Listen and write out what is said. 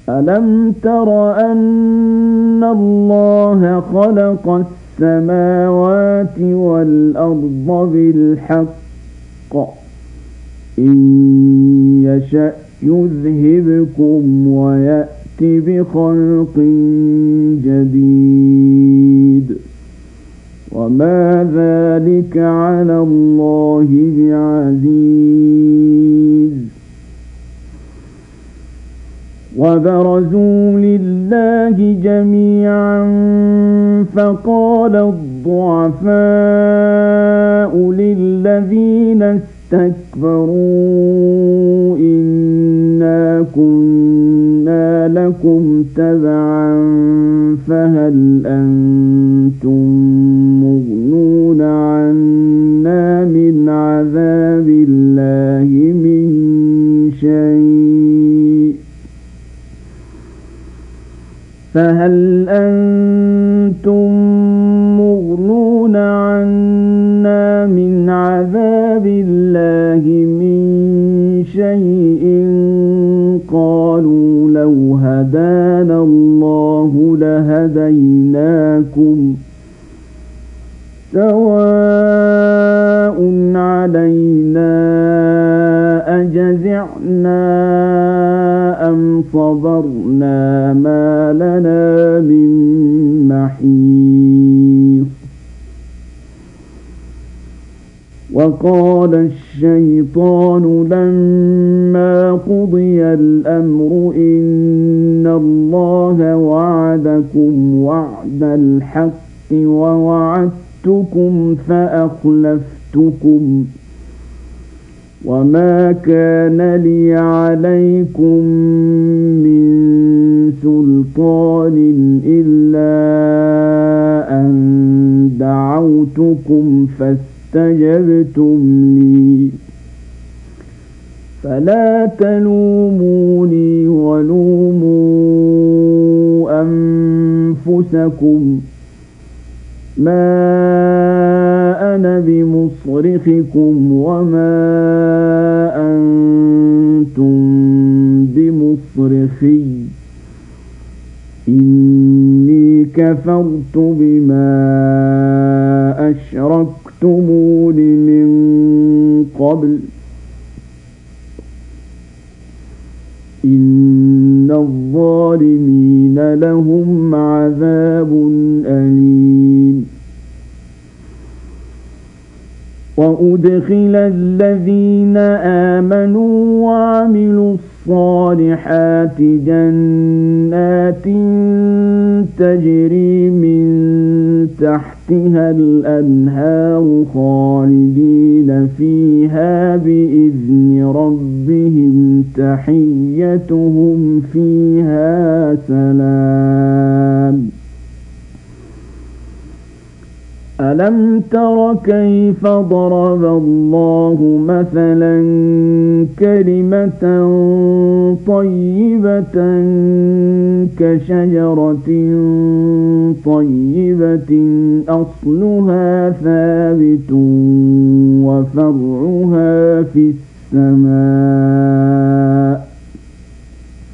ألم تر أن الله خلق السماوات والأرض بالحق إن يشأ يذهبكم ويأت بخلق جديد وما ذلك على الله بعزيز وبرزوا لله جميعا فقال الضعفاء للذين استكبروا إنا كنا لكم تبعا فهل أنتم مغنون عنا من عذاب الله من شيء فهل أنتم مغنون عنا من عذاب الله من شيء قالوا لو هدانا الله لهديناكم سواء علينا أجزعنا أم صبرنا ما لنا من محيص وقال الشيطان لما قضي الأمر إن الله وعدكم وعد الحق ووعدتكم فأخلفتكم وما كان لي عليكم من سلطان إلا أن دعوتكم فاستجبتم لي فلا تلوموني ولوموا أنفسكم ما أنا بمصرخكم وما أنتم بمصرخي إني كفرت بما أشركتمون من قبل إن الظالمين لهم عذاب أليم وأدخل الذين آمنوا وعملوا الصالحات جنات تجري من تحتها الأنهار خالدين فيها بإذن ربهم تحيتهم فيها سلام ألم تر كيف ضرب الله مثلا كلمة طيبة كشجرة طيبة أصلها ثابت وفرعها في السماء